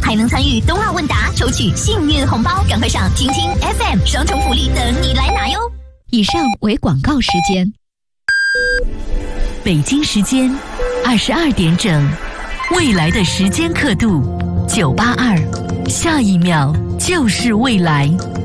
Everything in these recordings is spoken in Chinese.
还能参与冬奥问答，抽取幸运红包，赶快上听听 FM， 双重福利等你来拿哟！以上为广告时间。北京时间22点整，未来的时间刻度982，下一秒就是未来。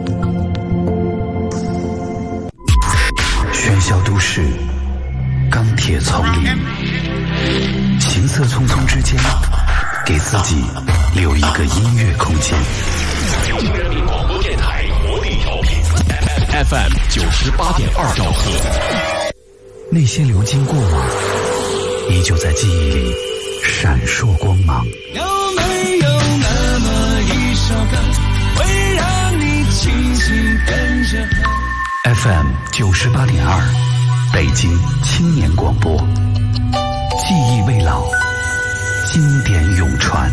喧嚣都市，钢铁丛林，行色匆匆之间，给自己留一个音乐空间。 人民广播电台活力调频 FM 98.2兆赫。 那些流经过往，依旧在记忆里闪烁光芒。 有没有那么一首歌，会让你轻轻跟着和 ？FM 98.2，北京青年广播，记忆未老，经典永传。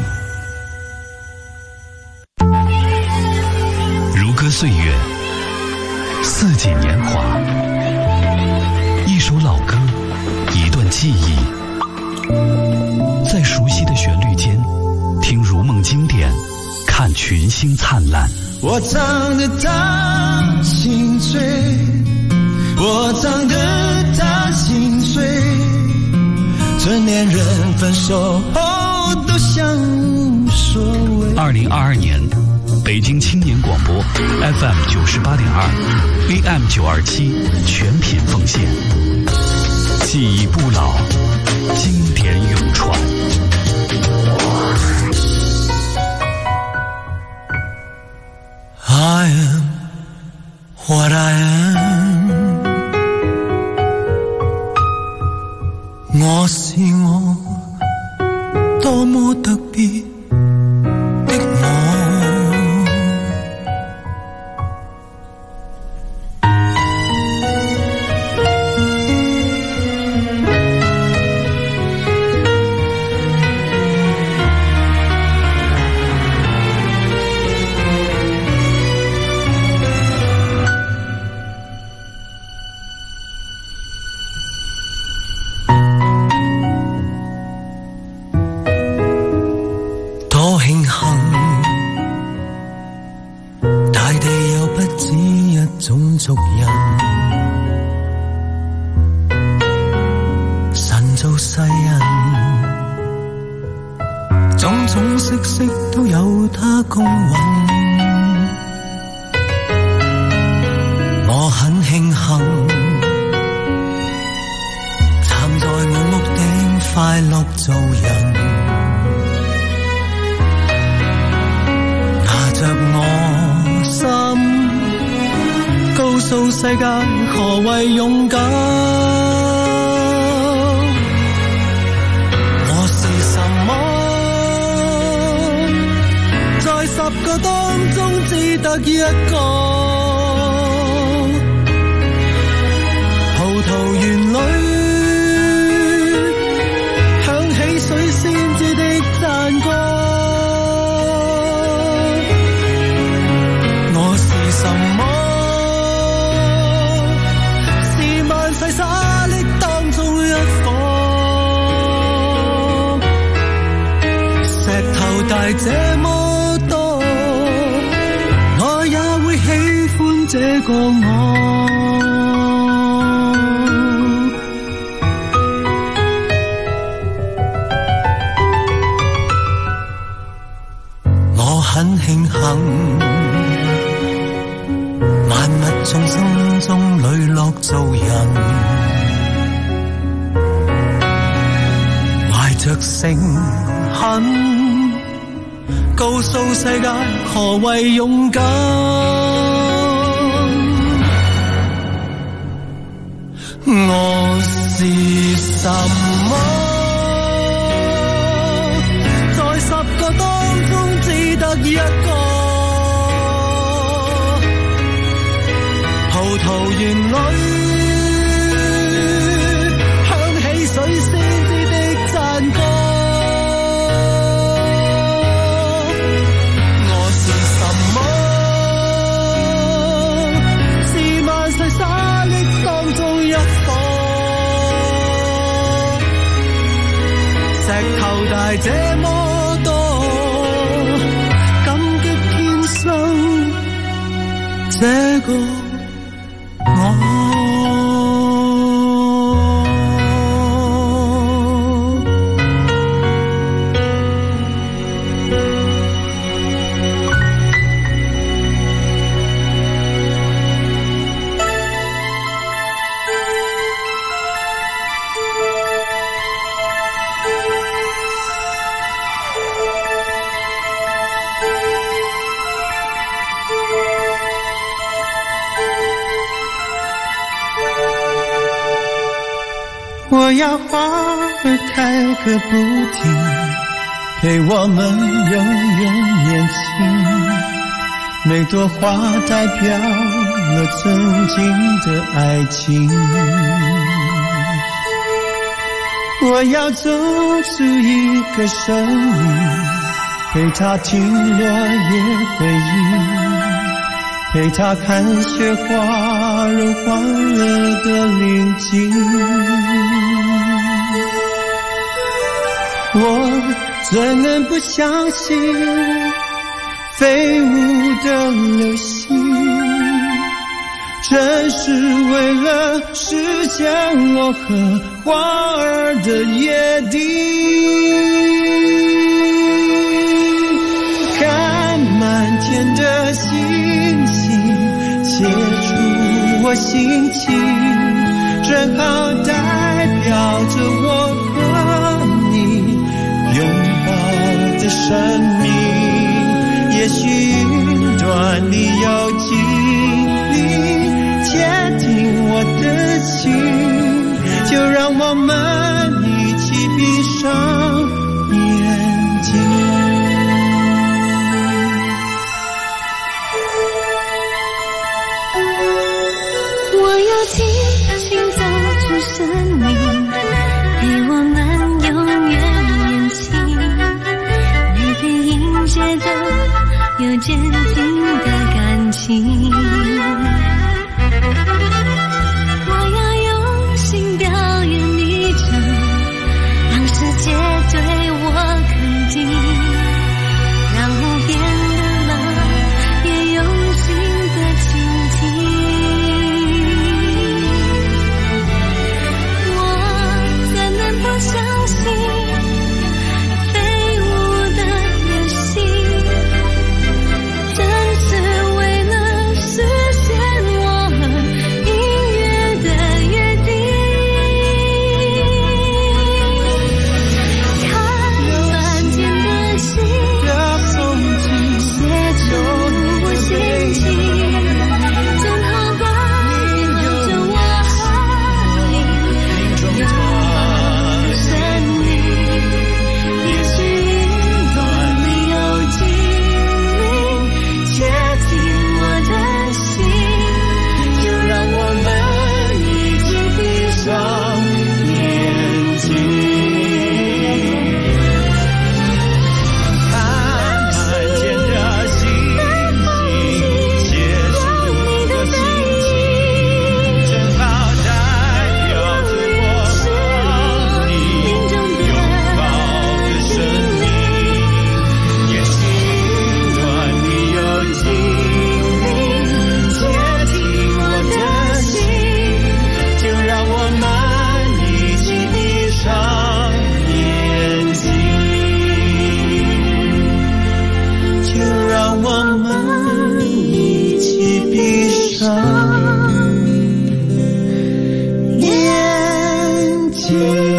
如歌岁月，四季年华，一首老歌，一段记忆，在熟悉的旋律间，听如梦经典，看群星灿烂。 我唱得他心醉，我唱得他心碎，成年人分手后都像无所谓。 2022年，北京青年广播 FM 98.2 AM 927全品奉献，记忆不老，经典永传。 I am what I am， 我是我，多麼特別的我。族人，神造世人，種種色色都有它公允。我很慶幸，站在我屋頂快樂做人，拿着我心，告訴世界何謂勇敢。我是什麼？在10個當中只得一個。葡萄園裏響起水仙子的讚歌。我是什麼？沙礫當中一顆，石頭大這麼多，我也會喜歡這個我很慶幸，萬物眾生中磊落做人，懷着誠懇，告訴世界何謂勇敢。我是什麼？在10個當中只得一個。葡萄園裏響起水仙子的讚歌。我是什麼？是萬世沙礫當中一顆，石頭大這麼多， 过我。我要花儿开个不停，陪我们永远年轻。每朵花代表了曾经的爱情。我要走出一个生命，陪它听落叶回忆，陪它看雪花融欢乐的宁静。我怎能不相信飞舞的流星，正是为了实现我和花儿的约定。看满天的星星，写出我心情，正好代表着我和你拥抱的生命。也许云端里有精灵窃听我的心，就让我们一起闭上眼睛。 我要轻轻走出生命，陪我们永远年轻。每天迎接都有坚定的感情。我要用心表演一场，让世界对我肯定，让无边的浪也用心的倾听。我怎能不相信飞舞的流星，正是为了实现我和音乐的约定。看满天的星星，写出我心情，正好代表着我和你拥抱的生命。也许云端里有精灵窃听我的心，就让我们一起闭上眼睛。 看满天的星星，写出我的心情，正好代表着我和你拥抱的生命。也许云端里有精灵窃听我的心，就让我们一起闭上眼睛，就让我们一起闭上眼睛。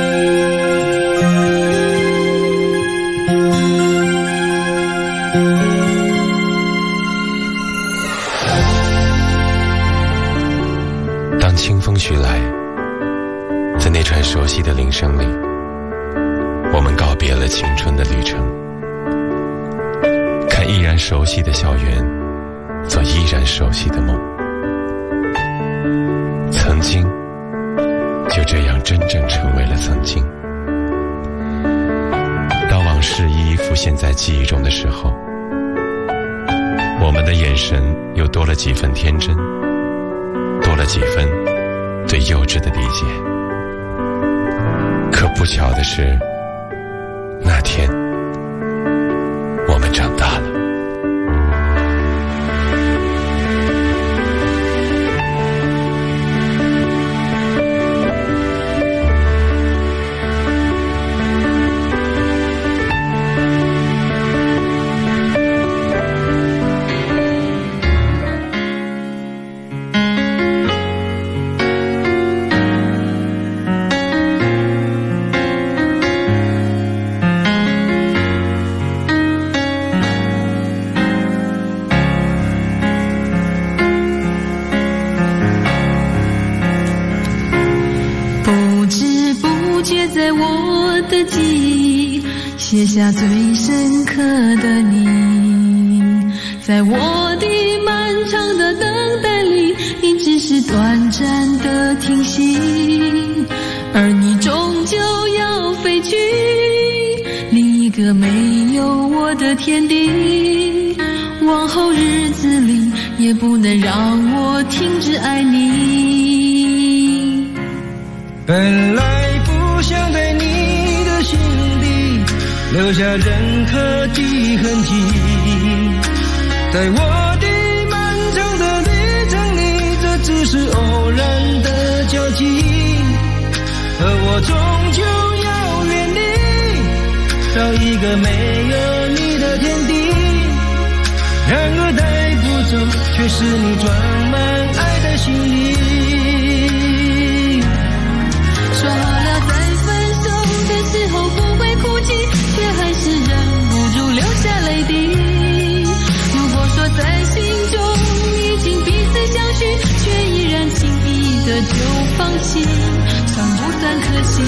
当清风徐来，在那串熟悉的铃声里，我们告别了青春的旅程，看依然熟悉的校园，做依然熟悉的梦。曾经就这样真正成为了曾经。当往事一一浮现在记忆中的时候，我们的眼神又多了几分天真，多了几分对幼稚的理解。可不巧的是，那天我们长大了。 我的记忆，写下最深刻的你。在我的漫长的等待里，你只是短暂的停息，而你终究要飞去另一个没有我的天地。往后日子里也不能让我停止爱你。 本来不想在你的心底留下任何的痕迹，在我的漫长的旅程里，这只是偶然的交集，而我终究要远离，到一个没有你的天地。然而带不走，却是你装满爱的心里。 说好了在分手的时候不会哭泣，却还是忍不住流下泪滴。如果说在心中已经彼此相许，却依然轻易的就放弃，算不算可惜？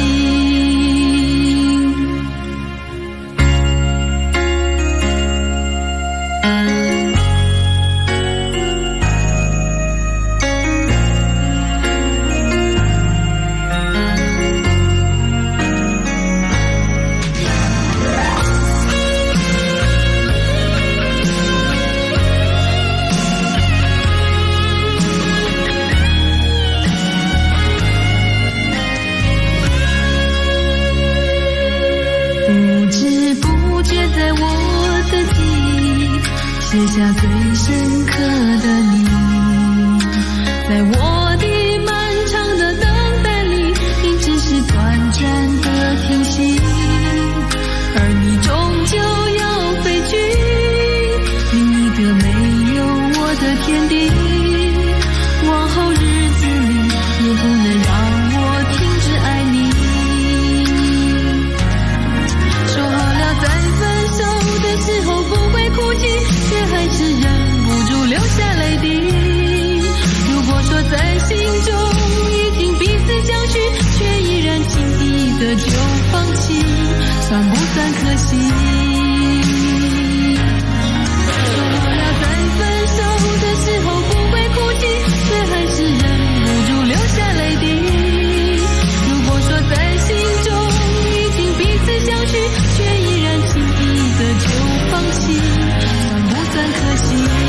写下最深刻的你，在我的漫长的等待里，你只是短暂的停息，而你终究要飞去另一个没有我的天地。往后日子里也不能让我停止爱你。说好了在分手的时候不会哭泣，却还是忍不住流下泪滴。如果说在心中已经彼此相许，却依然轻易的就放弃，算不算可惜？说好了在分手的时候不会哭泣，却还是忍不住流下泪滴。如果说在心中已经彼此相许，却依然轻易的就放弃，不算可惜。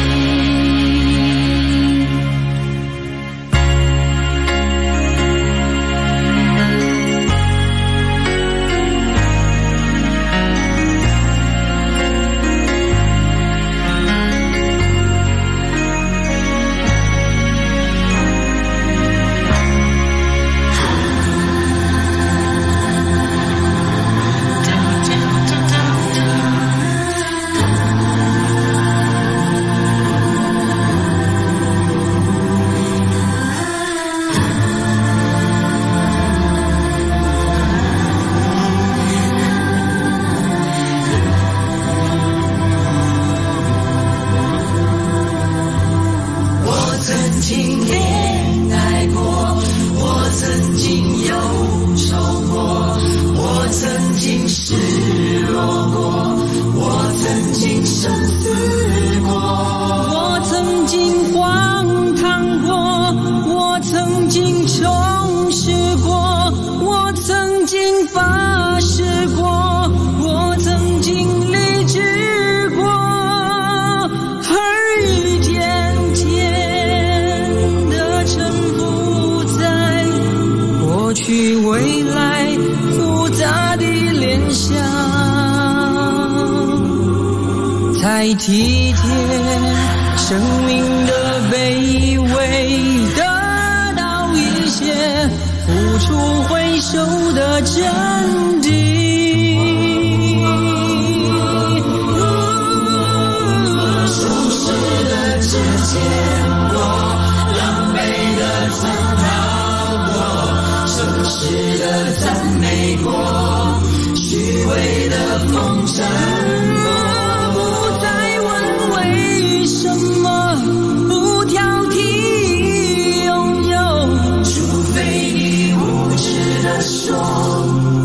未来复杂的联想，才体贴生命的卑微，得到一些付出回收的真谛。舒适的只见过，狼狈的曾逃过，诚实的赞美过，虚伪的风尘过。不再问为什么，不挑剔拥有，除非你无知的说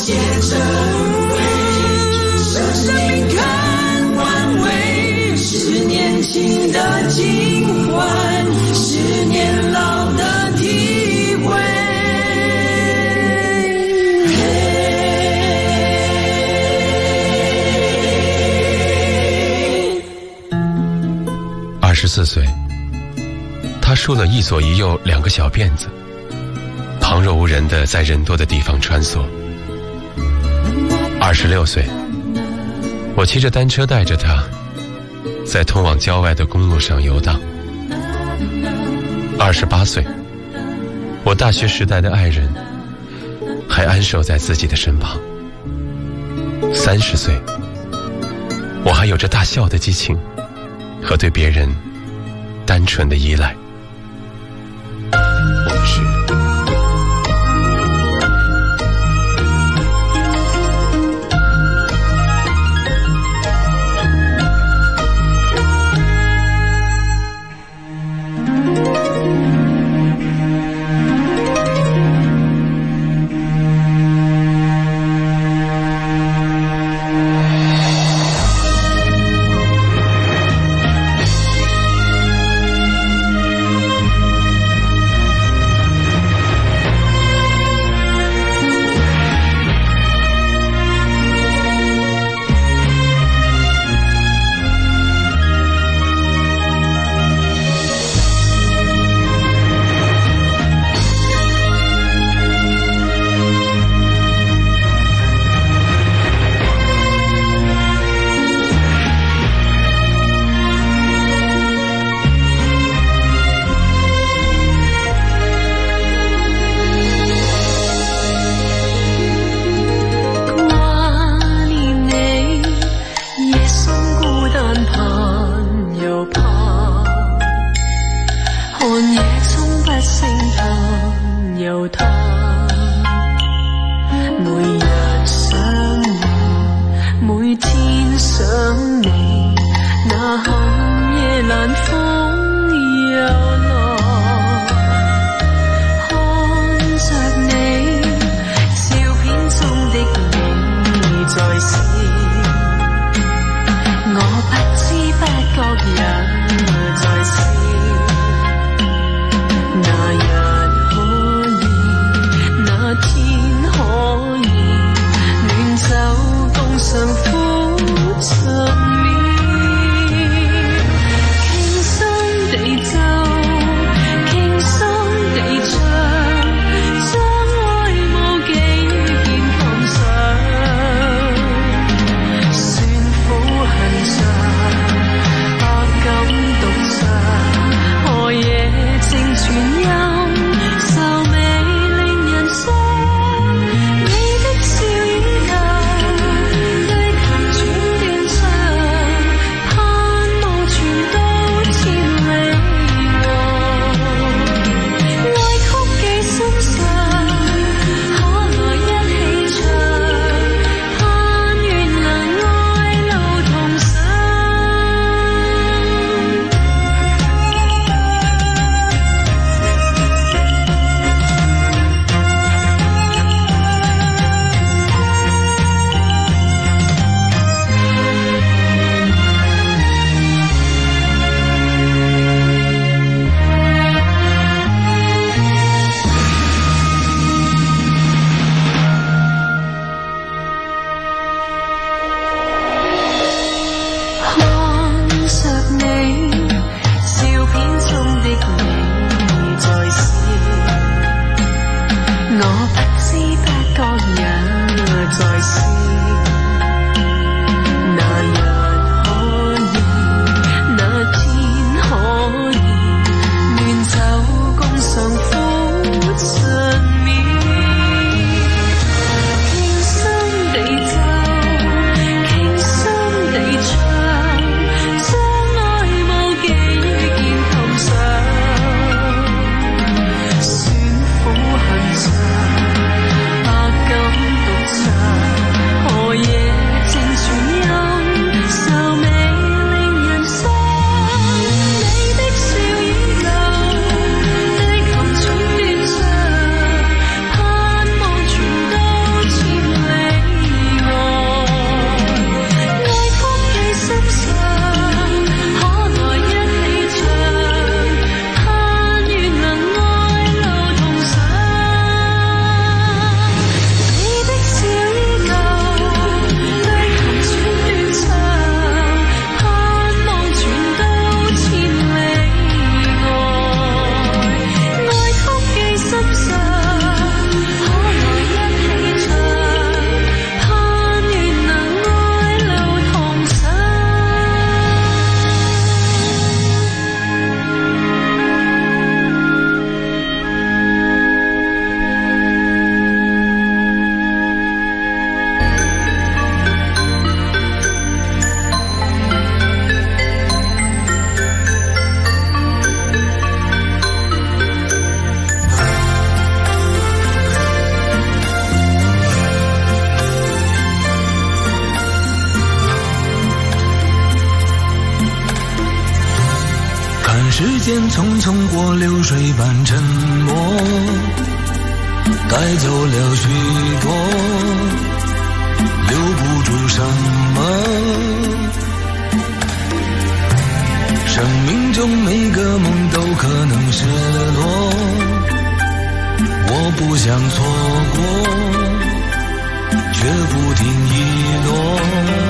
写成灰，让生命看完味，是年轻的尽欢，是年老的体会。 24岁，他梳了一左一右2个小辫子，旁若无人地在人多的地方穿梭。26岁，我骑着单车带着他，在通往郊外的公路上游荡。28岁，我大学时代的爱人还安守在自己的身旁。30岁，我还有着大笑的激情和对别人单纯的依赖。我们是百感独唱。 时间匆匆过，流水般沉默，带走了许多，留不住什么。生命中每个梦都可能失落，我不想错过，却不停遗落。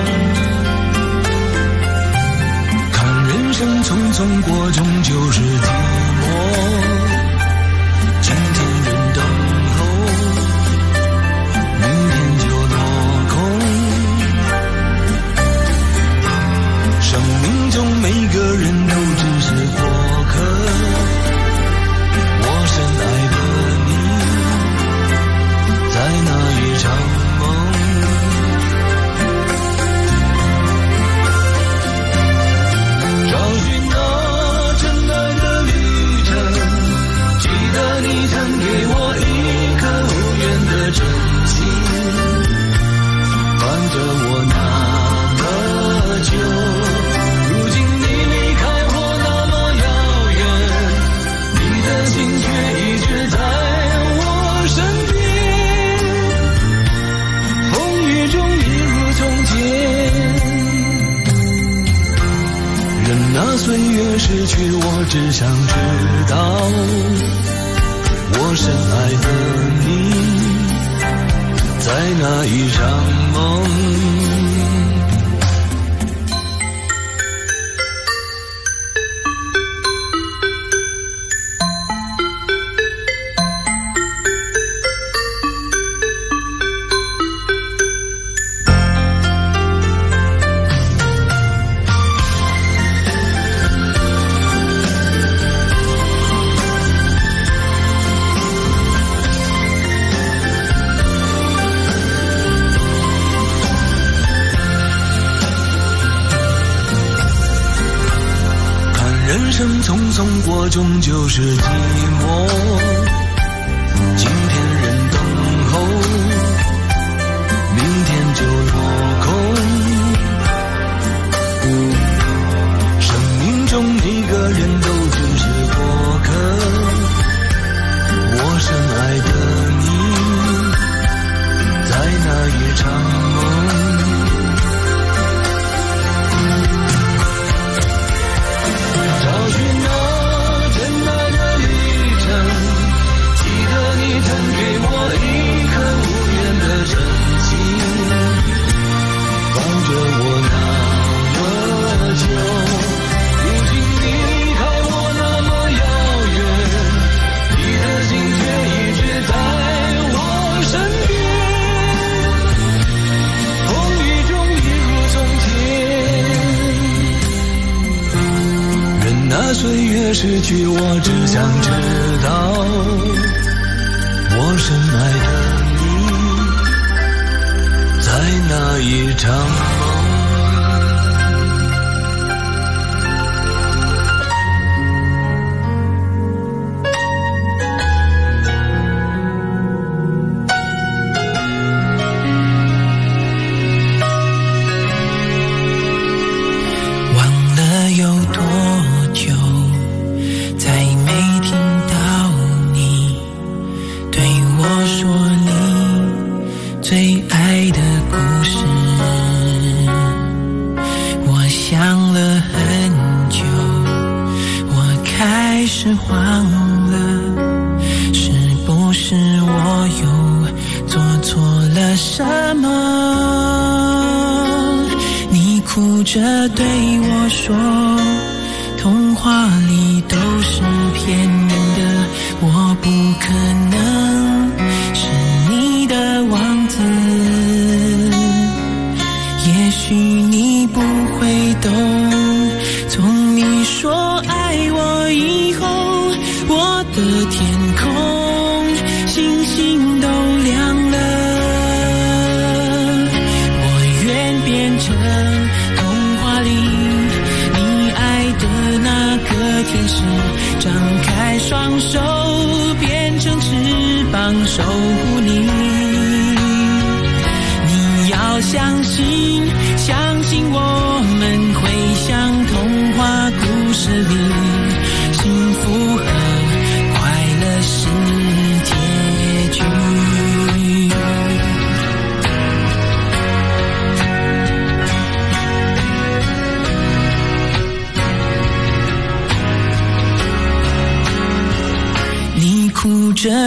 看人生匆匆过，终究是寂寞。今天人等候，明天就落空。生命中每个人都只是过客，我深爱的你，在那一场梦。找寻那真爱的旅程，记得你曾给我一颗无缘的真心，伴着我那么久。如今你离开我那么遥远，你的心却一直在我身边，风雨中一如从前。任那岁月逝去，我只想知道，我深爱的你，在那一场梦。人生匆匆过，终究是寂寞。今天人等候，明天就落空。生命中每个人都只是过客，我深爱的你，在那一场梦。找寻那真爱的旅程，记得你曾给我一颗无缘的真心，伴着我那么久。如今你离开我那么遥远，你的心却一直在我身边，风雨中一如从前。那岁月逝去，我只想知道，我深爱的你，在那一场梦。 忘了有多久，再没听到你对我说你最爱的故事。我想了很久，我开始慌了，是不是我又做错了什么？你哭着对我说，童话里都是骗人的，我不可能是你的王子。也许你不会懂，从你说爱我以后，我的天空星星都亮了。我愿变成童话里你爱的那个天使，张开双手变成翅膀守护你。你要相信，相信我们会像童话故事里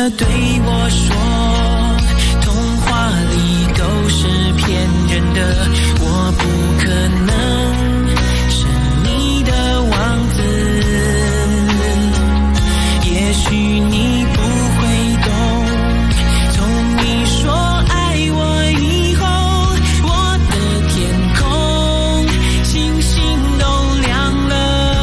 对我说，童话里都是骗人的，我不可能是你的王子。也许你不会懂，从你说爱我以后，我的天空星星都亮了。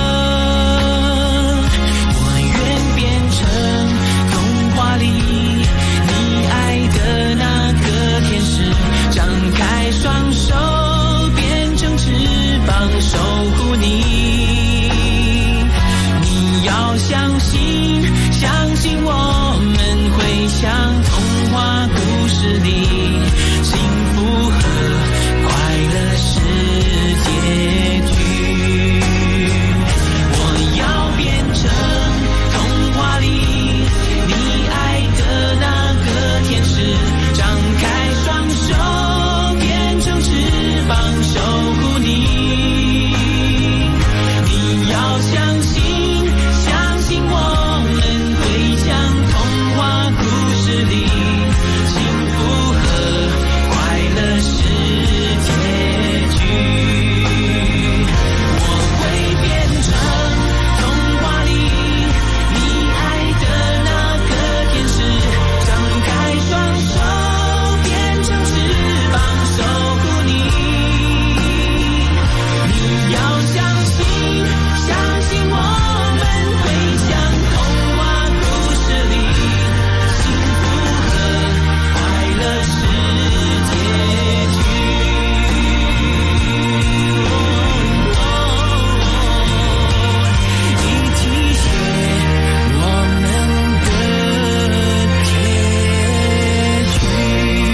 我愿变成童话里你爱的那个天使，张开双手变成翅膀守护你。你要相信，相信我们会像童话故事里幸福和快乐是结局。我要变成童话里你爱的那个天使，张开双手变成翅膀守护你。你要相信，相信我们会像童话故事里幸福和快乐是结局。我会变成童话里你爱的那个天使，张开双手变成翅膀守护你。你要相信，相信我们会像童话故事里幸福和快乐是结局。一起写我们的结局。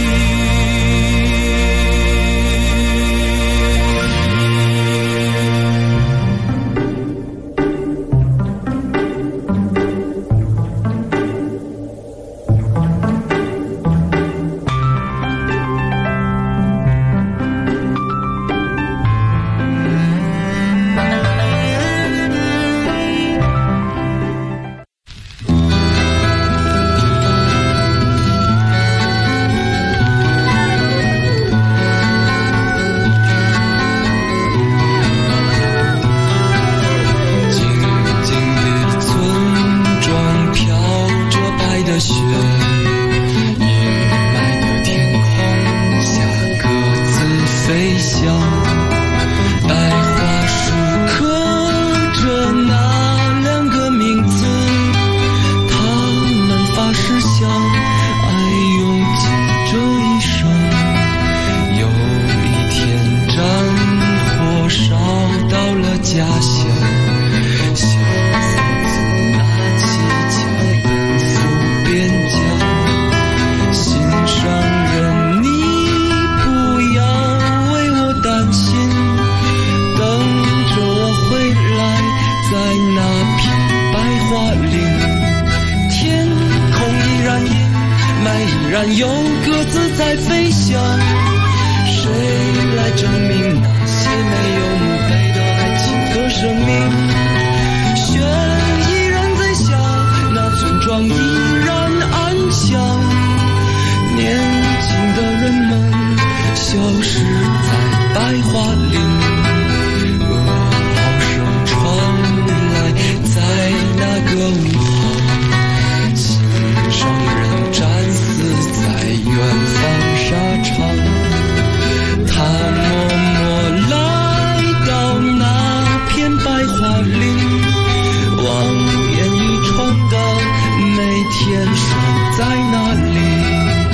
静静的村庄飘着白的雪，阴霾的天空下各自飞翔，白桦树刻着那两个名字，他们发誓相爱用尽这一生。有一天战火烧到了家乡，小孙子拿起枪奔赴边疆。心上人，你不要为我担心，等着我回来，在那片白桦林。天空依然阴霾，依然有鸽子在飞翔。谁来证明那些没有墓碑的爱情和生命？雪依然在下，那村庄依然安详。年轻的人们消失在白桦林，噩耗声传来，在那个午后，心上人战死在远方沙场。他默默来到那片白桦林，望言语传到，每天守在那里。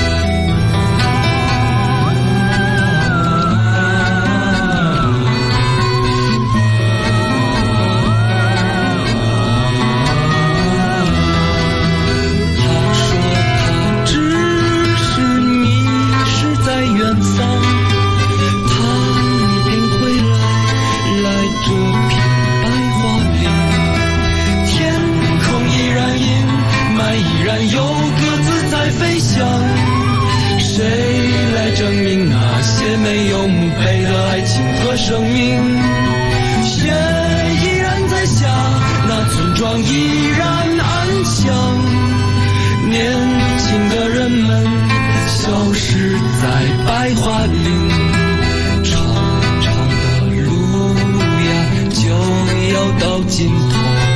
他说他只是迷失在远方，他一定会来这片白桦林。天空依然阴霾，依然有鸽子在飞翔。谁来证明那些没有墓碑的爱情和生命？雪依然在下，那村庄依然安详。年白桦林，长长的路呀就要到尽头。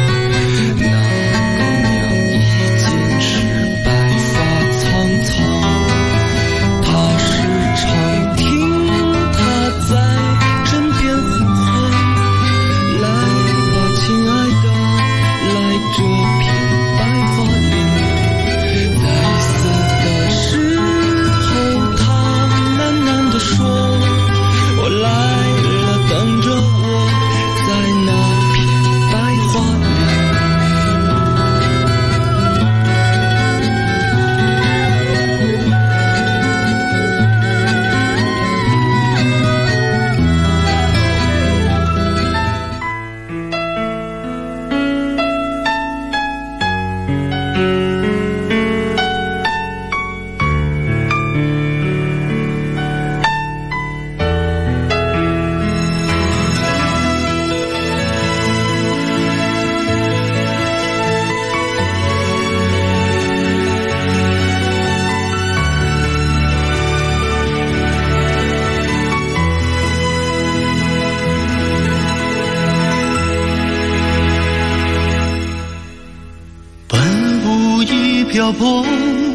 漂泊，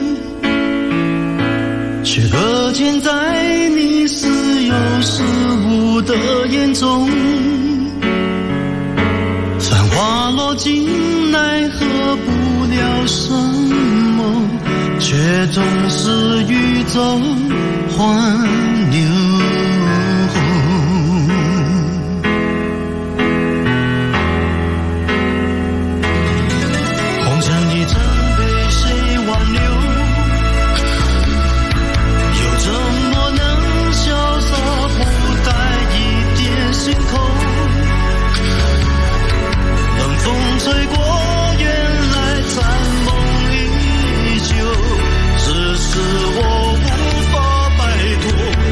却搁浅在你似有似无的眼中。繁华落尽，奈何不了什么，却总是宇宙环流。吹过，原来残梦依旧，只是我无法摆脱。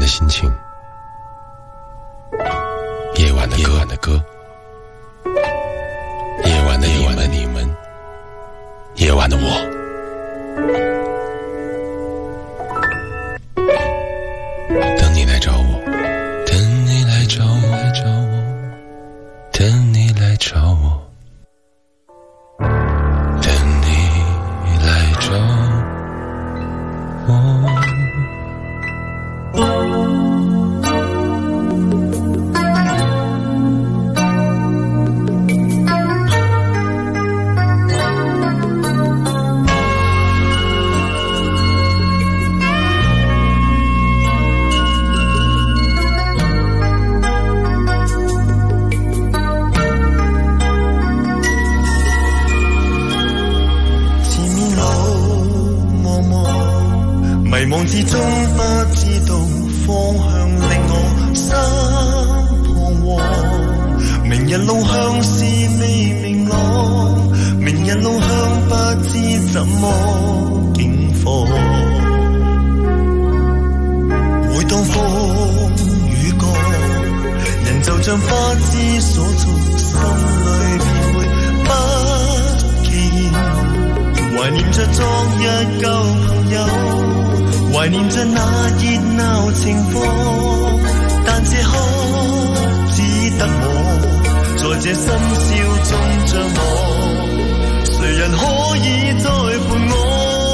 的心情，夜晚的歌，夜晚的你们，夜晚的我。等你来找我，等你来找我，等你来找我，等你来找我。 迷惘之中不知道方向，令我心彷徨。明日路向是未明朗，明日路向不知怎麼景況。每當風雨降，人就像不知所措，心裏便會不期然懷念着昨日舊朋友，懷念着那熱鬧情況，但這刻只得我在這深宵中張望，誰人可以再伴我？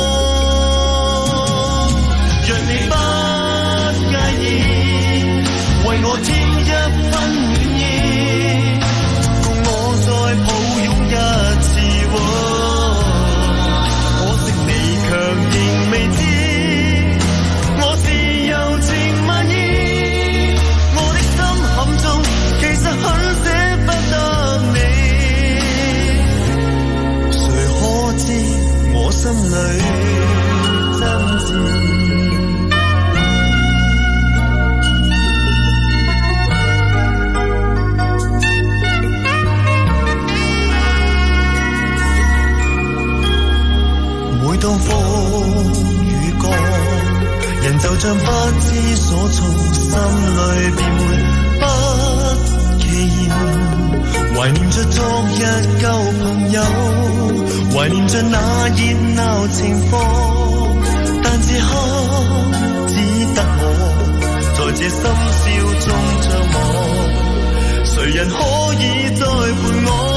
若你不介意，為我添一分暖意，共我再抱擁一次。可惜你卻仍未知。心裏真摯，每當風雨降，人就像不知所措，心裏便會不期然懷念着昨日舊朋友，懷念着那熱鬧情況，但這刻只得我在這深宵中張望，誰人可以再伴我？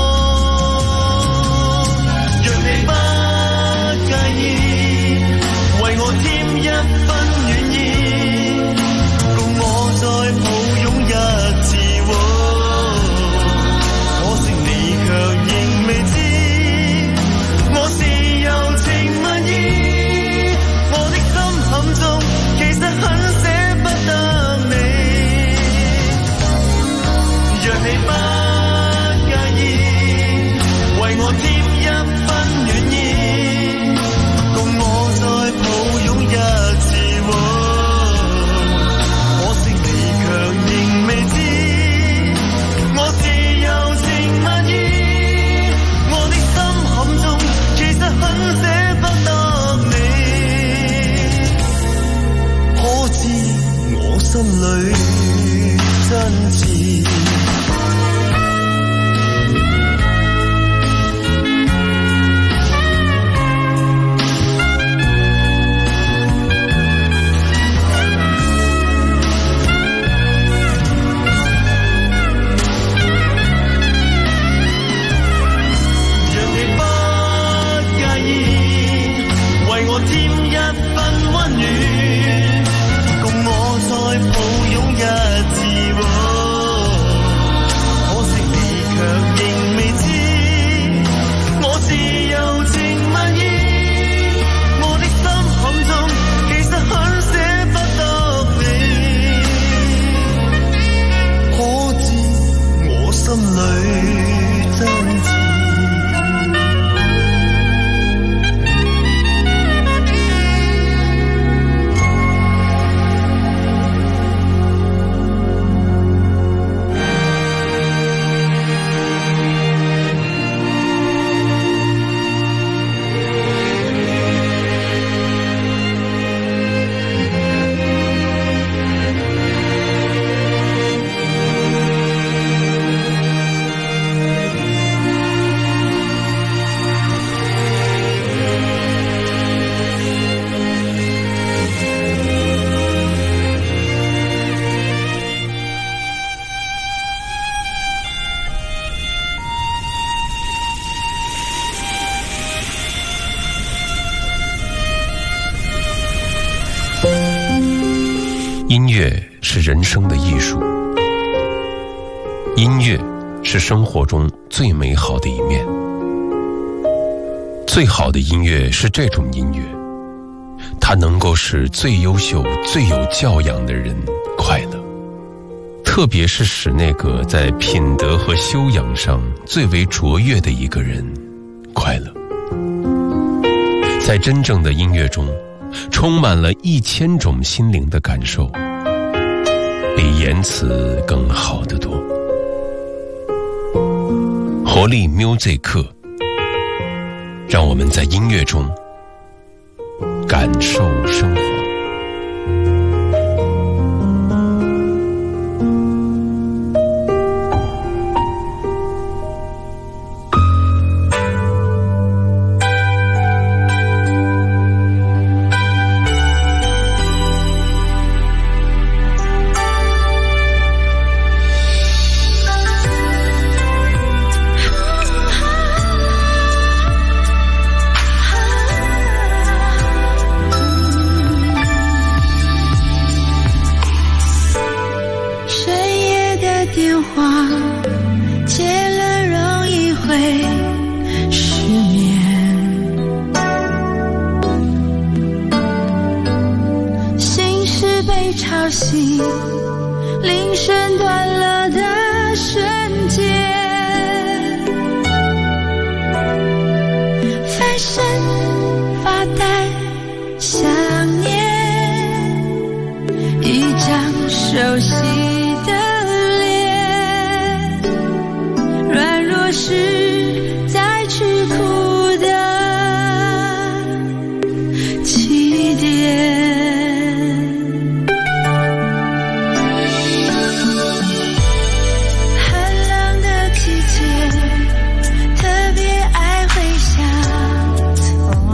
若你不介意，為我添一分暖意，共我再抱擁一次。可惜你卻仍未知。我是柔情蜜意，我的心坎中其實很捨不得你。若你不介音乐是人生的艺术，音乐是生活中最美好的一面。最好的音乐是这种音乐，它能够使最优秀、最有教养的人快乐，特别是使那个在品德和修养上最为卓越的一个人快乐。在真正的音乐中，充满了1000种心灵的感受，比言辞更好得多。活力 music 课，让我们在音乐中感受生活。 电话接了容易会失眠，心事被吵醒，铃声断了的瞬间，翻身发呆想念一张熟悉是再去哭的起点。寒冷的季节特别爱回想从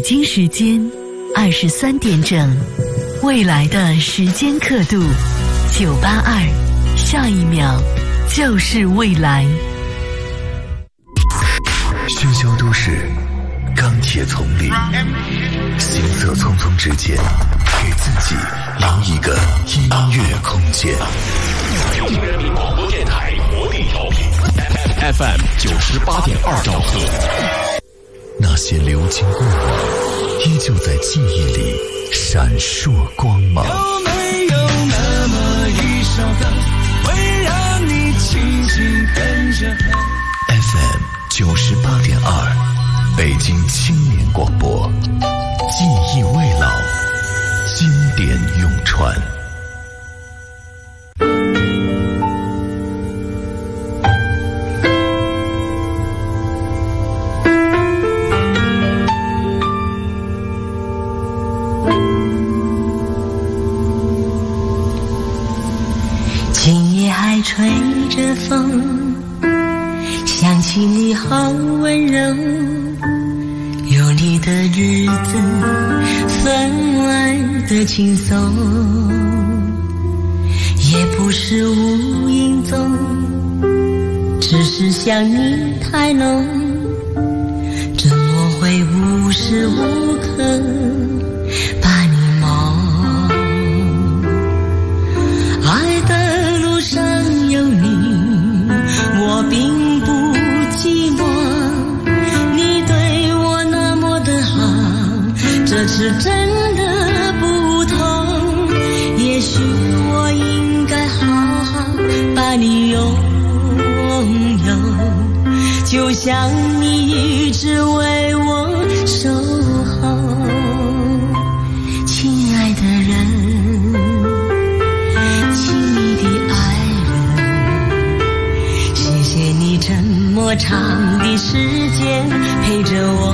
京时间23点整，未来的时间刻度982，下一秒就是未来。 喧嚣都市，钢铁丛林，行色匆匆之间，给自己留一个音乐空间。 北京人民广播电台活力调频 FM 98.2兆赫。 那些流金过往，依旧在记忆里闪烁光芒。 有没有那么一首歌，会让你轻轻跟着和 FM 98.2，北京青年广播，记忆未老，经典永传。 今夜还吹着风，想起你好温柔，有你的日子分外的轻松，也不是无影踪，只是想你太浓，怎么会无时无刻把你梦？爱的路上有你，我并不寂寞，你对我那么的好，这是真的不同，也许我应该好好把你拥有，就像你一直为我守候。亲爱的人，亲密的爱人，谢谢你这么长的时间陪着我。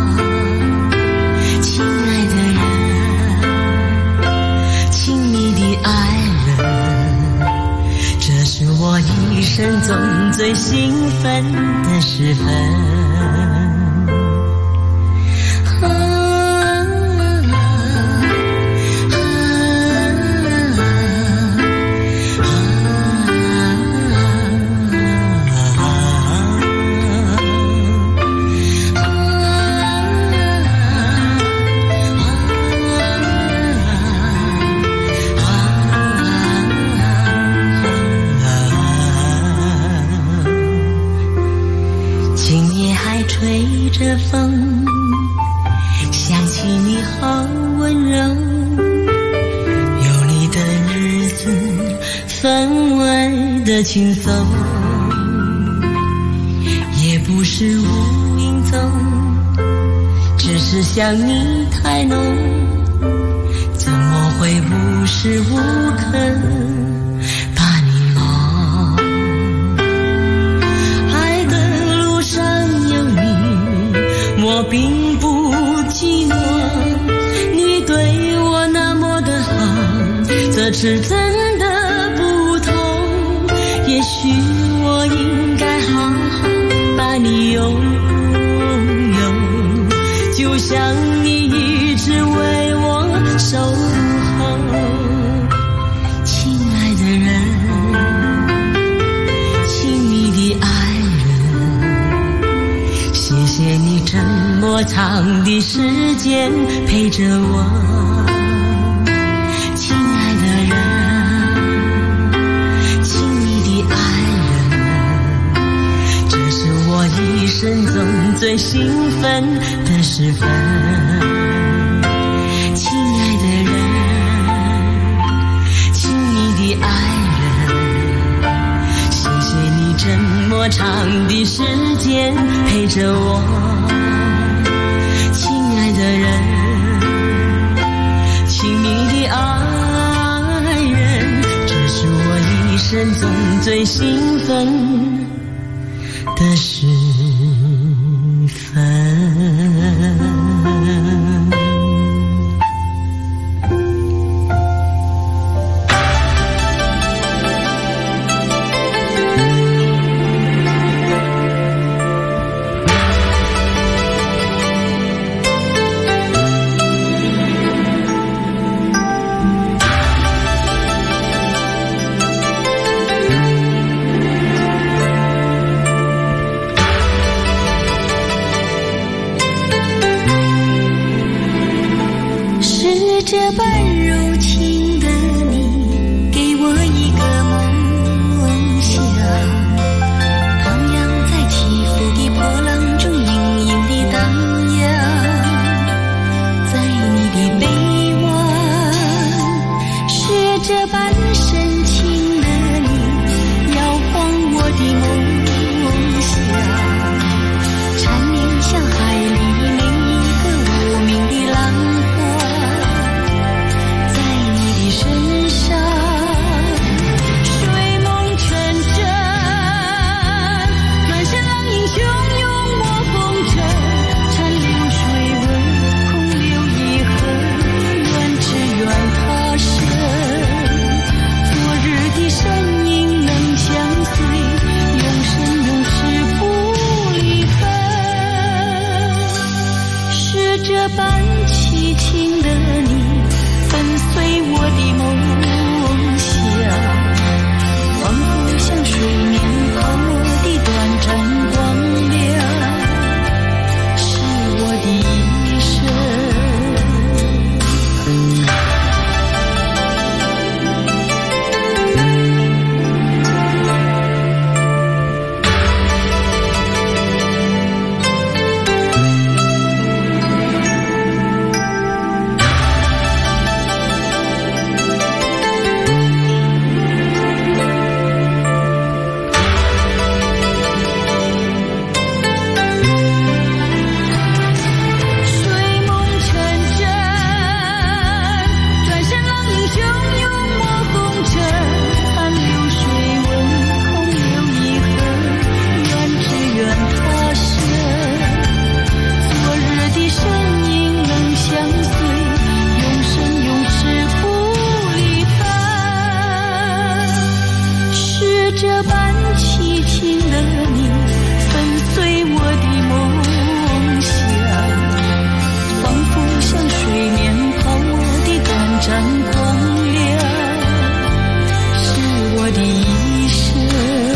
亲爱的人，亲密的爱人，这是我一生中最兴奋的时分。吹着风，想起你好温柔，有你的日子分外的轻松，也不是无影踪，只是想你太浓，怎么会无时无刻把你梦？爱的路上有你，我并不寂寞，你对我那么的好，这是真的不同，也许我应该好好把你拥有，就像你一直为我守候。亲爱的人，亲密的爱人，谢谢你这么长的时间陪着我。亲爱的人，亲密的爱人，这是我一生中最兴奋的时分。亲爱的人，亲密的爱人，谢谢你这么长的时间陪着我。亲爱的人，亲密的爱人，这是我一生中最兴奋的时分。 这般凄情的你，粉碎我的梦想，仿佛像水面泡沫的短暂光亮，是我的一生。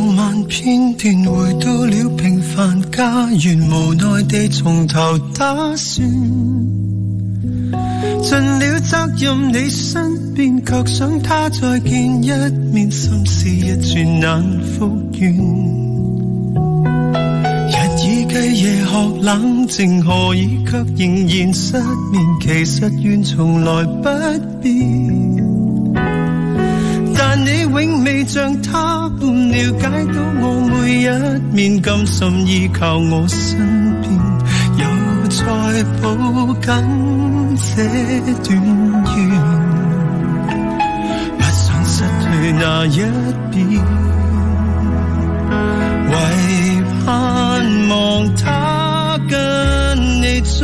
漫片段回到了平凡家園，無奈地從頭打算，盡了責任你身邊，卻想他再見一面，心事一轉難復原。日以繼夜學冷靜，何以卻仍然失眠？其實願從來不變，但你永未像他般了解到我每一面，甘心依靠我身邊，又再抱緊這段緣，不想失去那一邊，為盼望他跟你終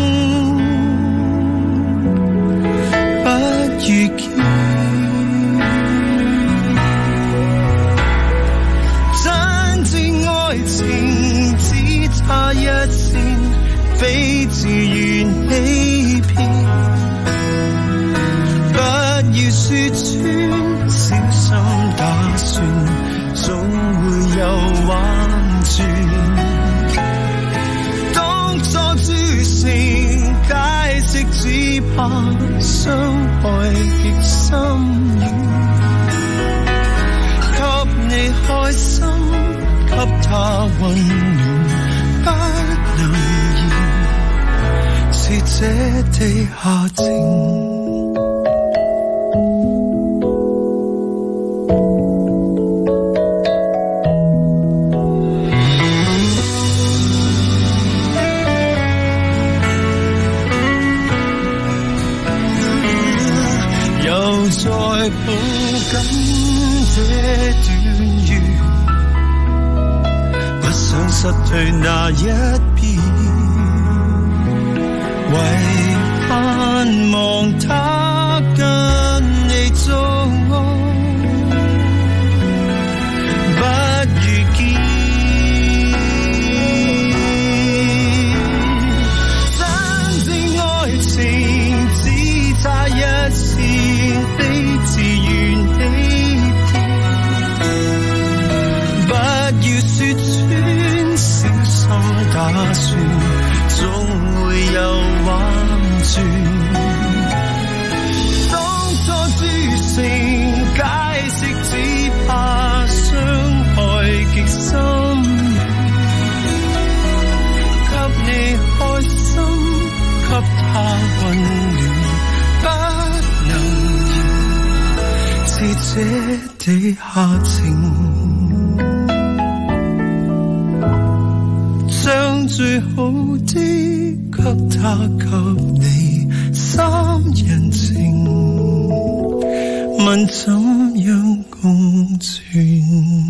不遇見。情只差一線，非自願欺騙，不要說穿，小心打算，總會有彎轉。當初諸情解釋，只怕傷害極深遠，給你開心，給他溫暖，不能言，是這地下情。又再抱緊這段緣，想失去那一邊，為盼望他跟你做愛不遇見。真正愛情只差一線，非自願欺騙，不要說穿，小心打算，總會有彎轉。當初諸情解釋，只怕傷害極深遠，給你開心，給他溫暖，不能言，是這地下情。將最好的給他，給你三人情，問怎樣共存。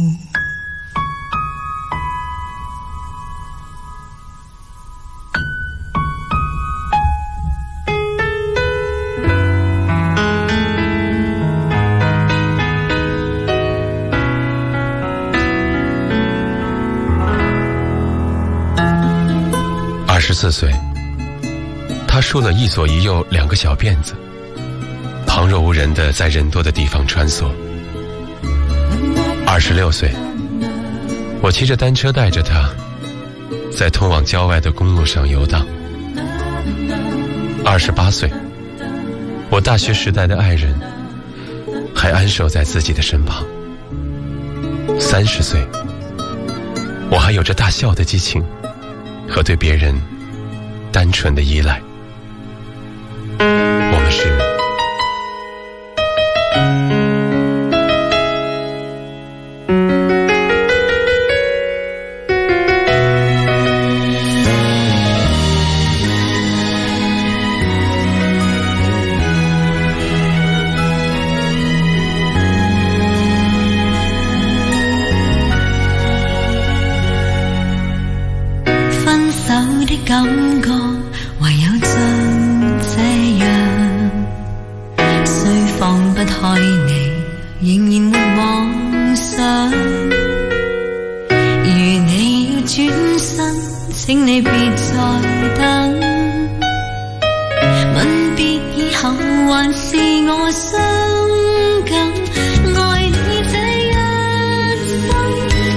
24岁，他梳了一左一右2个小辫子，旁若无人地在人多的地方穿梭。26岁，我骑着单车带着他，在通往郊外的公路上游荡。28岁，我大学时代的爱人还安守在自己的身旁。30岁，我还有着大笑的激情和对别人单纯的依赖。我们是感覺唯有像這樣，雖放不開你，仍然沒妄想。如你要轉身，請你別再等。吻別以後，還是我傷感。愛你這一生，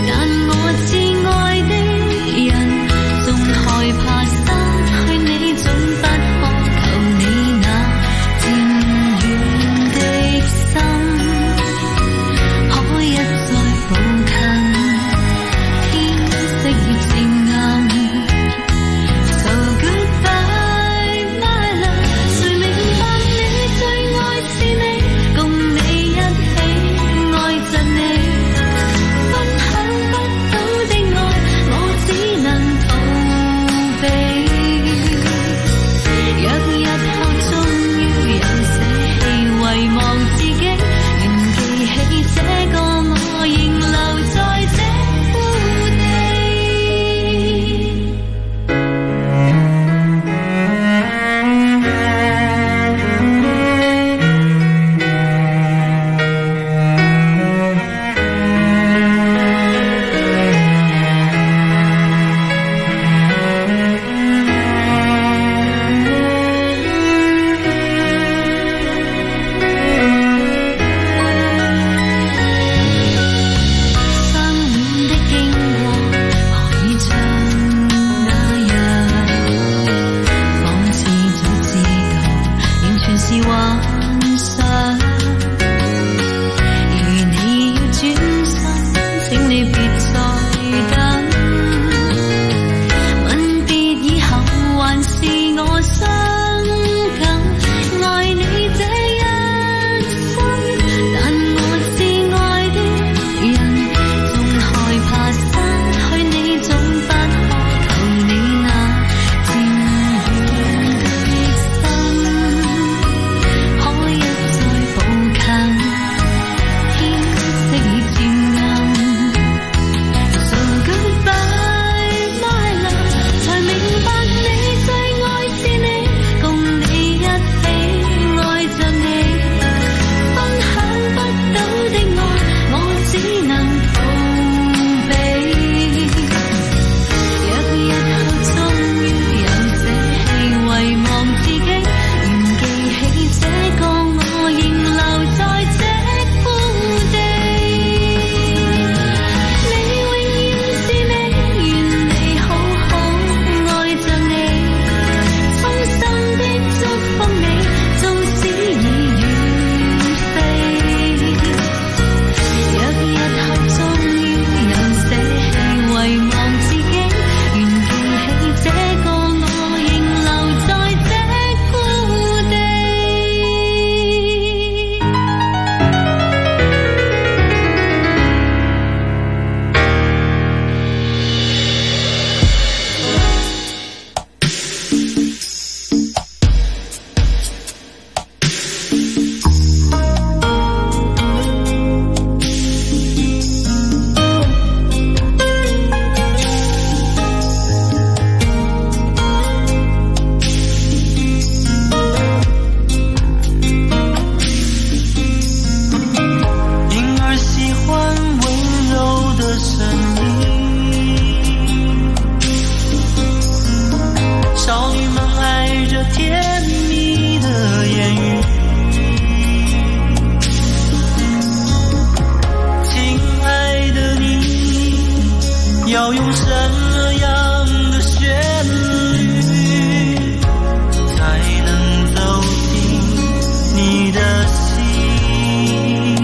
要用什么样的旋律才能走进你的心？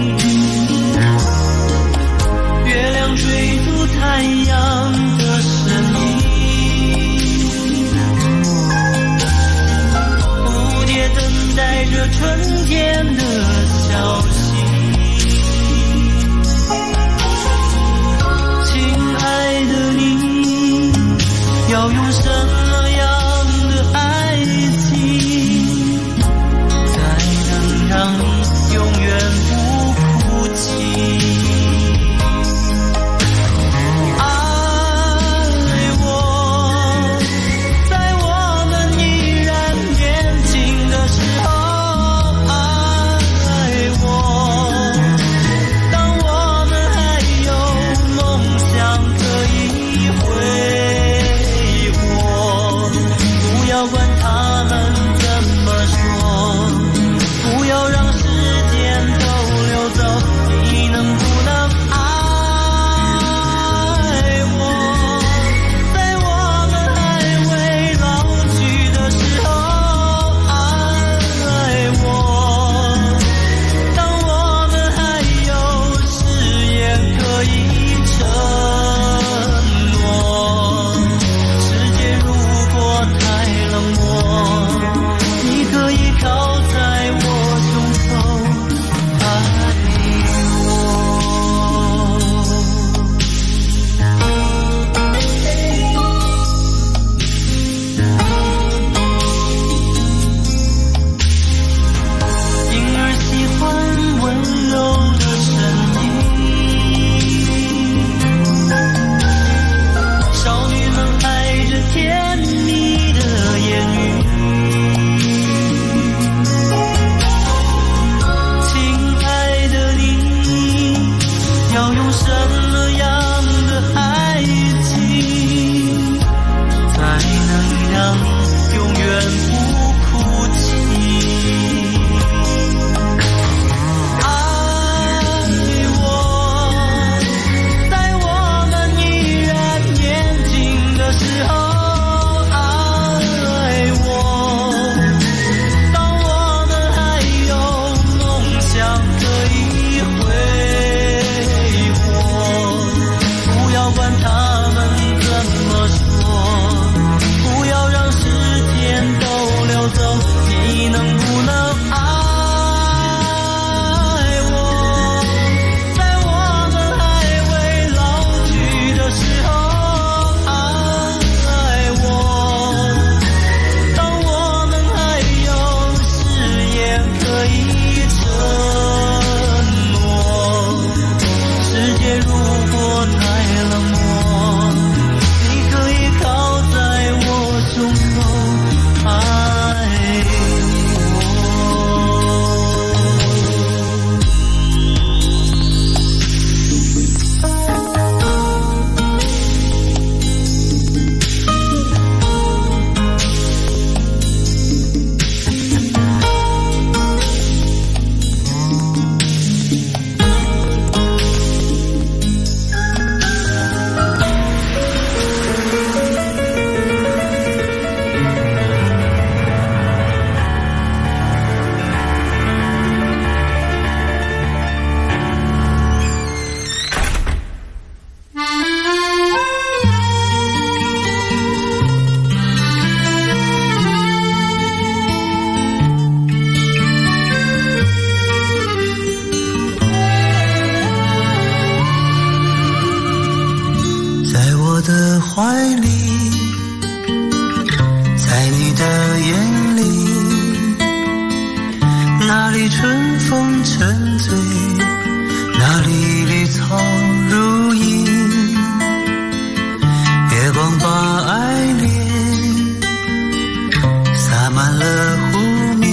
月亮追逐太阳的身影，蝴蝶等待着春天的消息。要用什么样的爱情才能让你永远不哭泣？爱我，在我们依然年轻的时候，爱我，当我们还有梦想可以挥。不要管他们怎么说，不要让时间都流走，你能不能爱我？在我们还未老去的时候，爱我，当我们还有誓言可以承诺，世界如果太冷漠，你可以靠在我胸口爱我。婴儿喜欢温柔的声音，少女们爱着甜蜜的言语。亲爱的你，要用什么样的爱情才能让你永远不哭泣？爱我，在我们依然年轻的时候，爱我，当我们还有梦想可以挥霍，不要管他们怎么说，不要让时间都流走，你能不能爱我？在我们还未老去的时候，爱我，当我们还有誓言可以承诺，世界如果太冷漠，你可以靠在我胸口爱在我的怀里，在你的眼里，那里春风沉醉，那里绿草如茵，月光把爱恋洒满了湖面，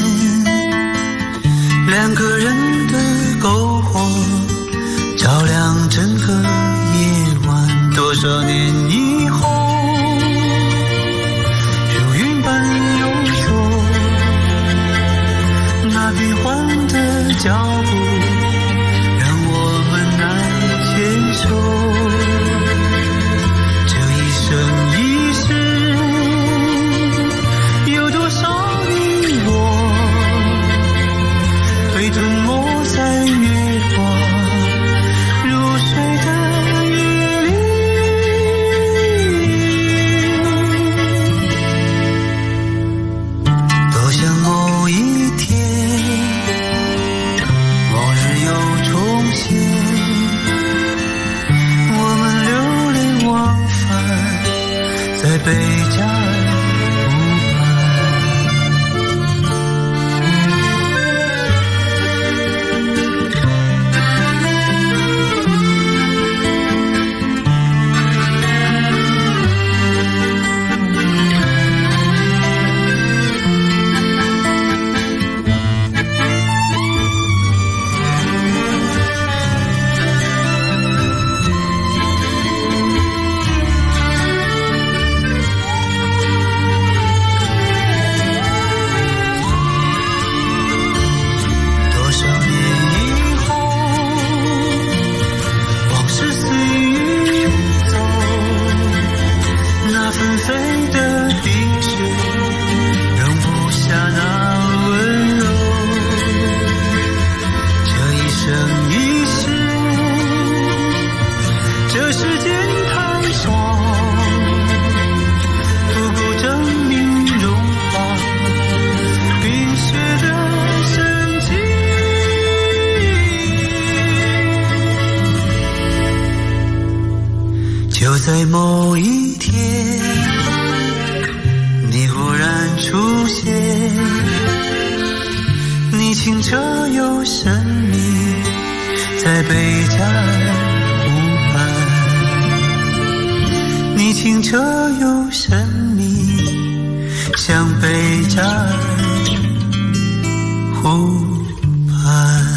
两个人的篝火照亮整个夜晚。多少年以后，如云般游说，那变幻的脚步让我们难牵手。 北加尔在某一天，你忽然出现，你清澈又神秘，在贝加尔湖畔，你清澈又神秘，像贝加尔湖畔。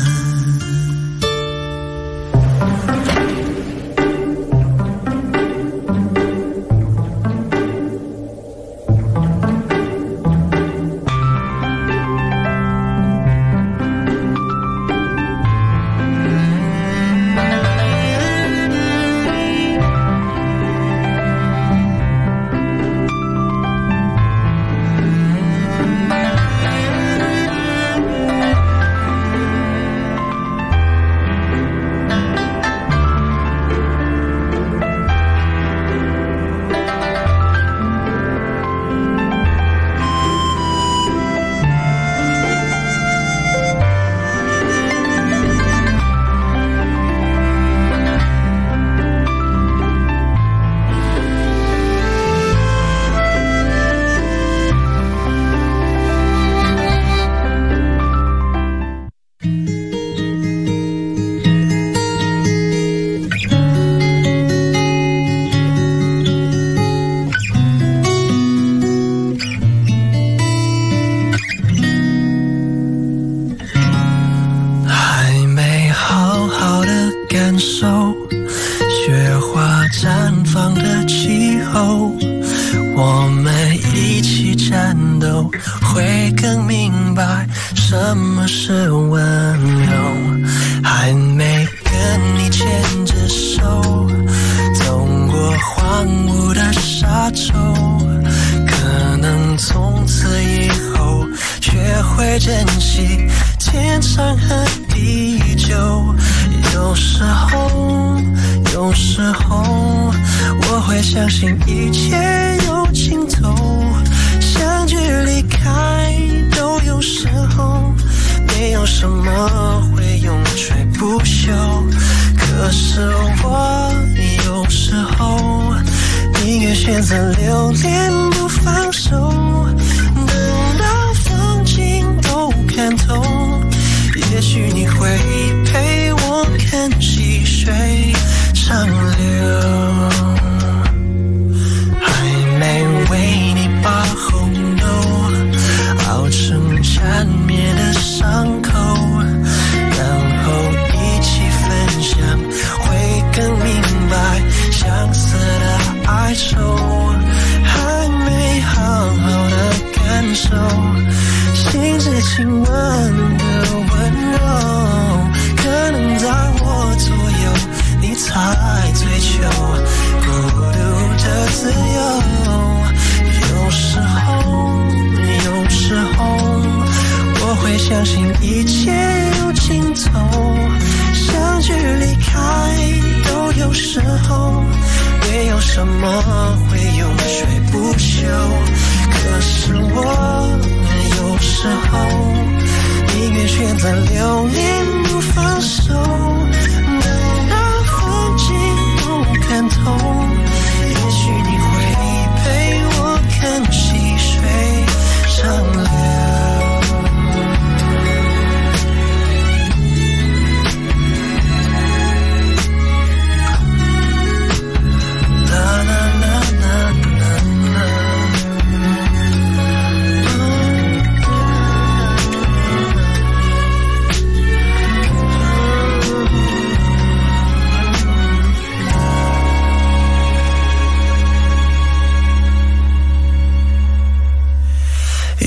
看透，也许你会陪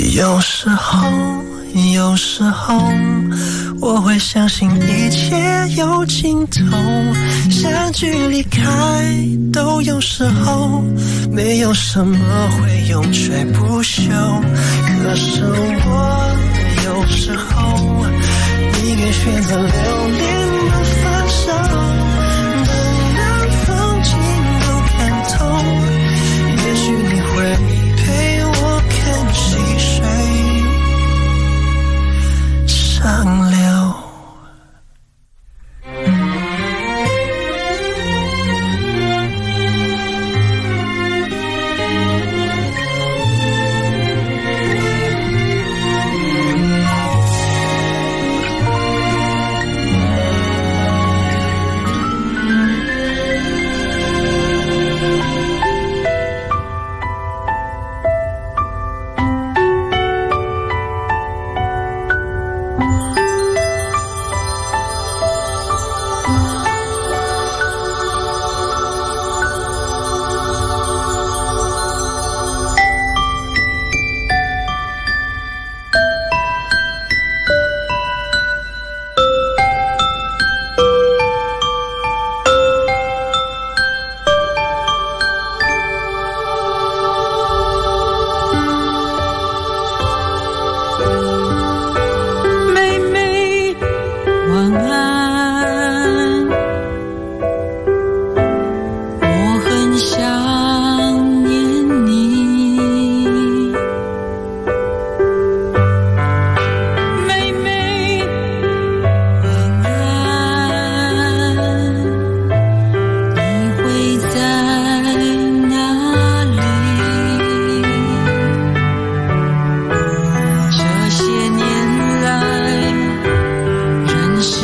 有时候我会相信一切有尽头，相聚离开都有时候，没有什么会永垂不朽。可是我有时候宁愿选择留恋不放手，等让风景都看透，也许你会陪我看细水长流。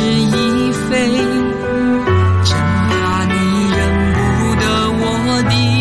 真怕你认不得我的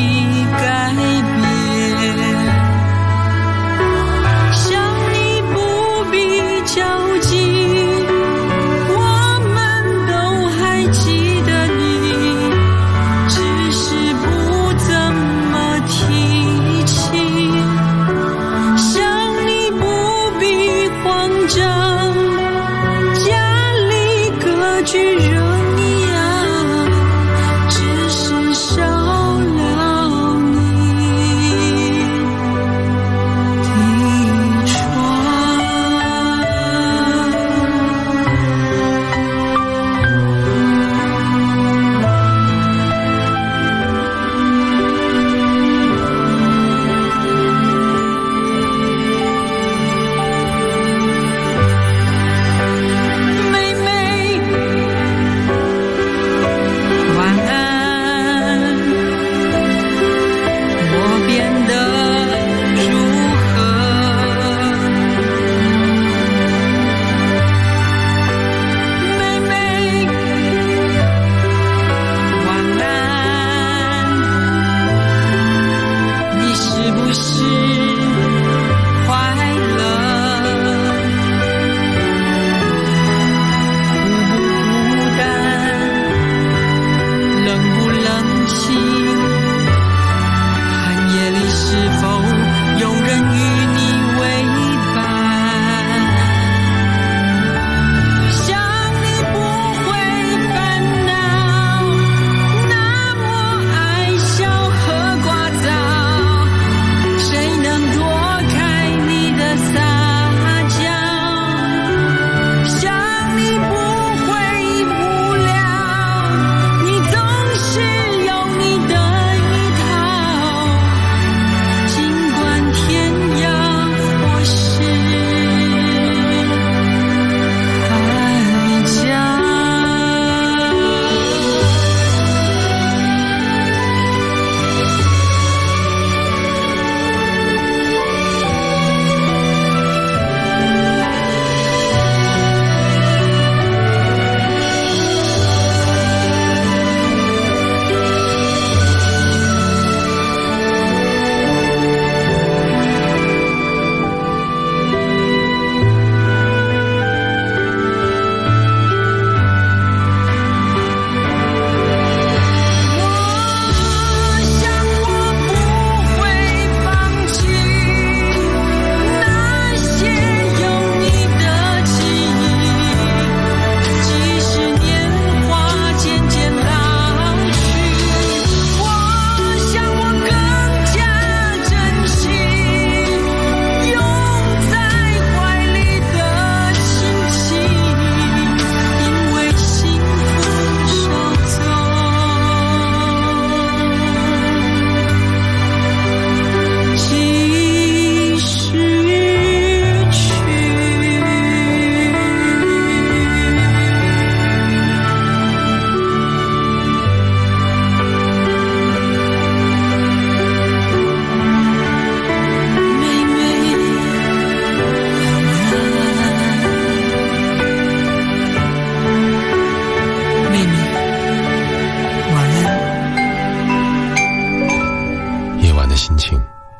的心情，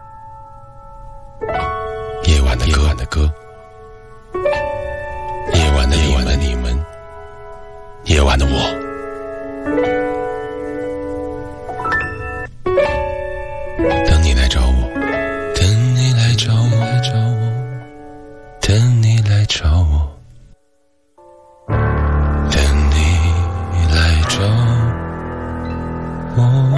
夜晚的歌，夜晚的你们，夜晚的我。等你来找我，等你来找我，等你来找我，等你来找我。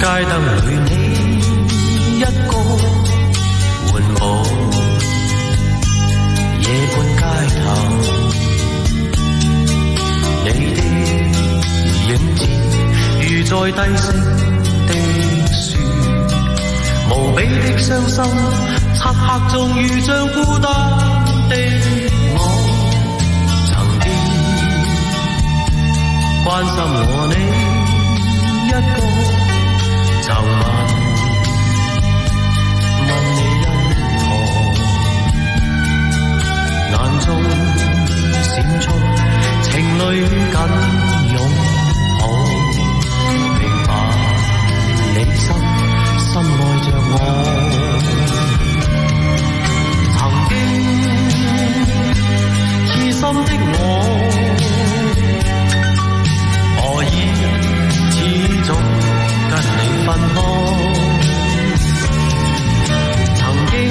街燈裏你一個緩步，夜半街頭，你的影子如在低聲的樹，無比的傷心，漆黑中如像孤單的我，曾經關心我你一個，曾問你因何，眼中閃出情侶緊擁抱，明白你深愛着我，曾經痴心的我，何以始終跟你分開，曾經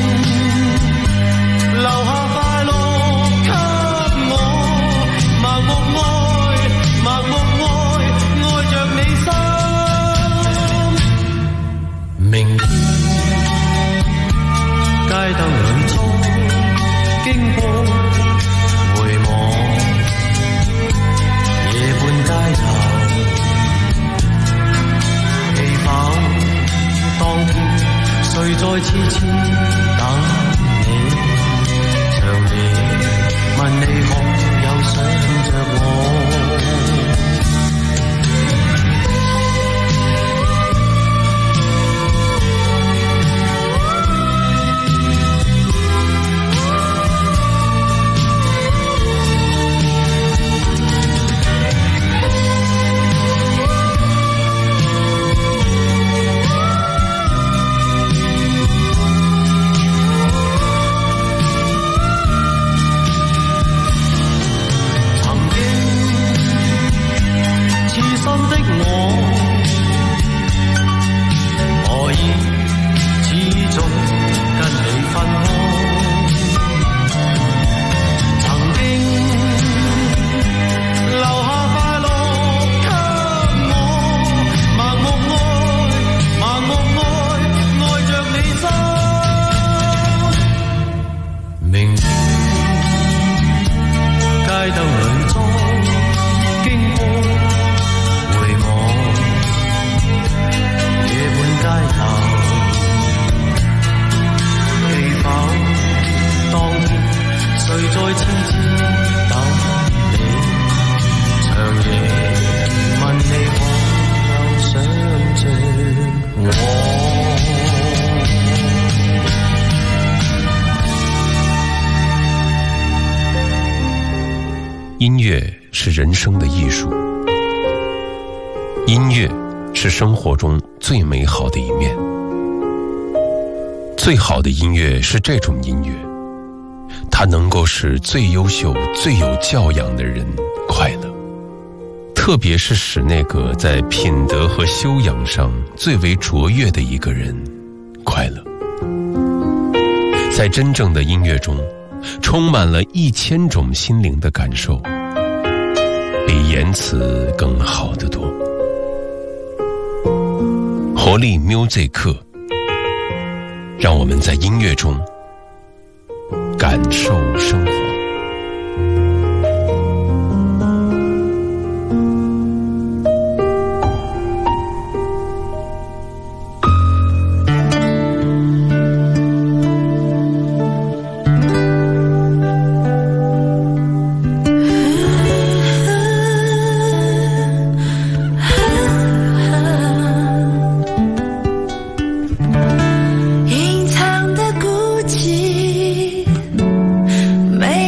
留下快樂給我，盲目愛，盲目愛，愛着你心。明天街燈裏中經過回望，夜半街頭，氣否當天誰在痴痴等你，長夜問你可有想着我， 音乐是人生的艺术，音乐是生活中最美好的一面。最好的音乐是这种音乐，它能够使最优秀、最有教养的人快乐，特别是使那个在品德和修养上最为卓越的一个人快乐。在真正的音乐中，充满了1000种心灵的感受，比言辞更好得多。活力 music 课，让我们在音乐中感受生活。 隐藏的孤寂，没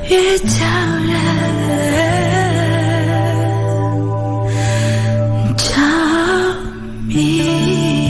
越叫人着迷。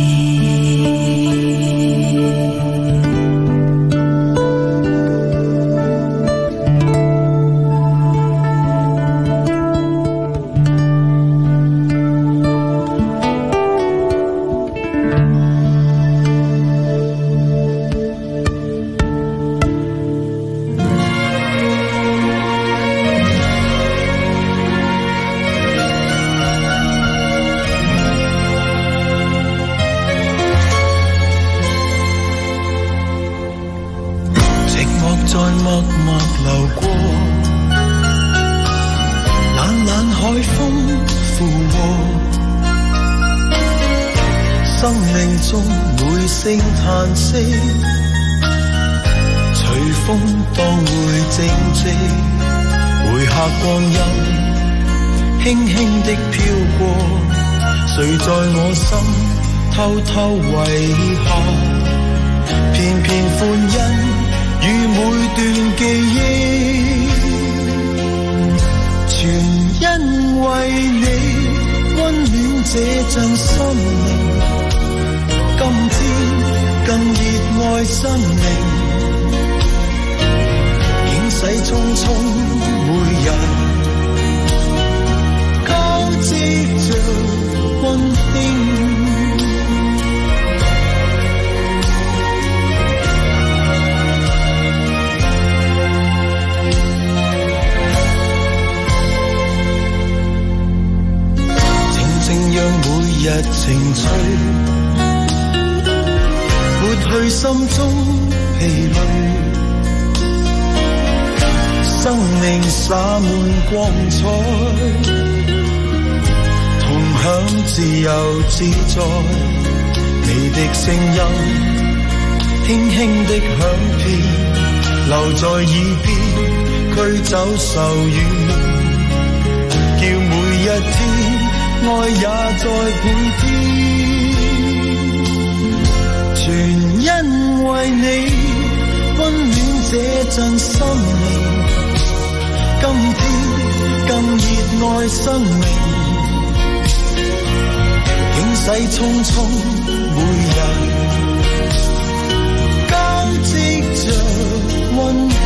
嘆息，隨風當會靜寂，回客光陰輕輕的飄過，誰在我心偷偷遺下，片片歡欣與每段記憶，全因為你溫暖這陣心靈，今天更熱愛生命，境世匆匆，每日交織着溫馨。靜靜讓每日情緒抹去心中疲累，生命灑滿光彩，同享自由自在。你的聲音輕輕的響遍，留在耳邊驅走愁怨，叫每一天愛也在倍添。全因為你溫暖這陣心靈，今天更熱愛生命，境世匆匆，每日交織着溫馨。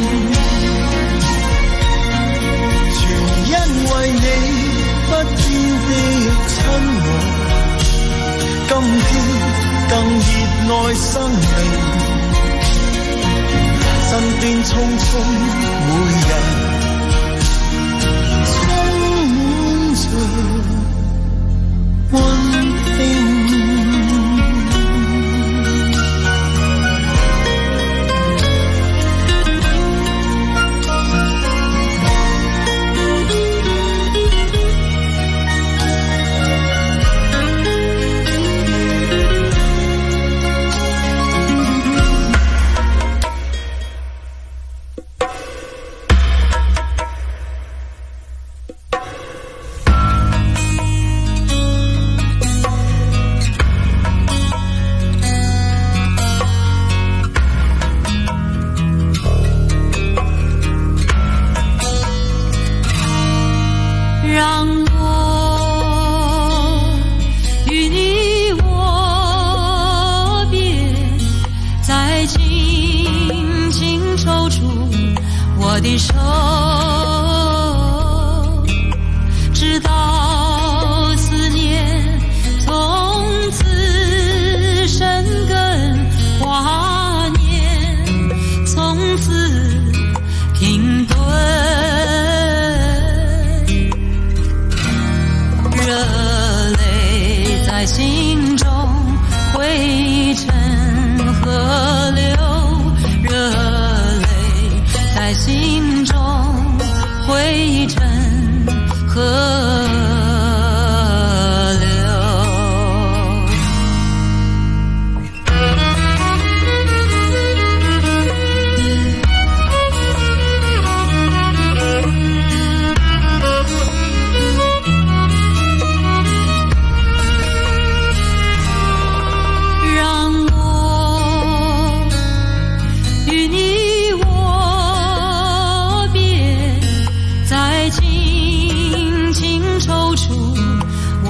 全因為你不變的親和，今天更熱愛生命，身邊匆匆，每日充滿着溫馨。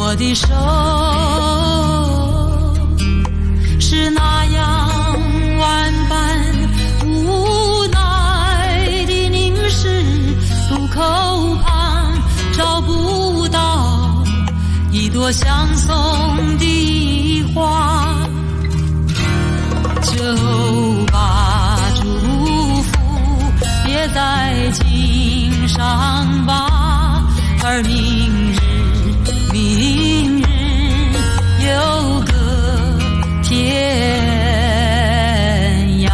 我的手是那样万般无奈的凝视，路口旁找不到一朵相送的花，就把祝福别在襟上吧，而明日有个天涯。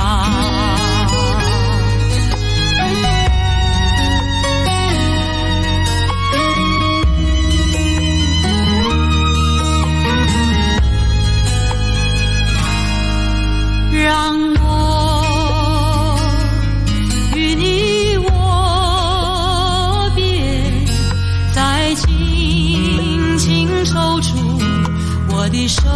让我与你握别，再轻轻抽出我的手，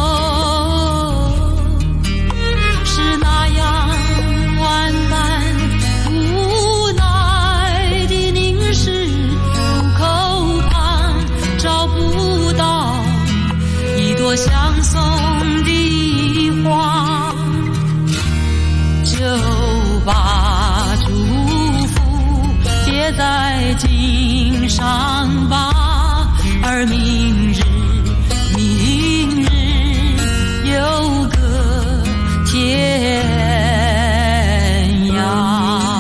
是那样万般无奈的凝视，路口旁找不到一朵相送的花，就把祝福别在襟上吧，而明日有个天涯。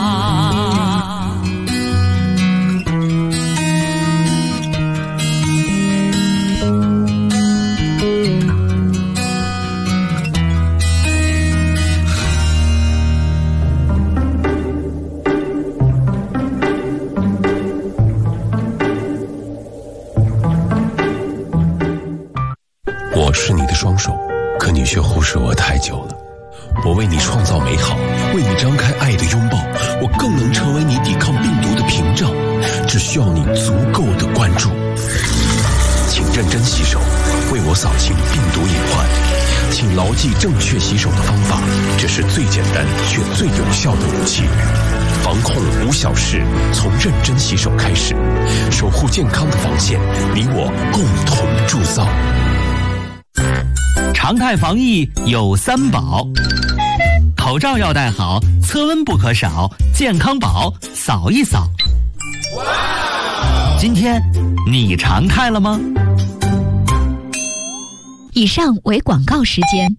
我是你的双手，可你却忽视我太久了。我为你创造美好，为你张开爱的拥抱，我更能成为你抵抗病毒的屏障，只需要你足够的关注。请认真洗手，为我扫清病毒隐患。请牢记正确洗手的方法，这是最简单却最有效的武器。防控无小事，从认真洗手开始，守护健康的防线，你我共同铸造。 常态防疫有3宝，口罩要戴好，测温不可少，健康宝扫一扫。今天你常态了吗？ 以上为广告时间。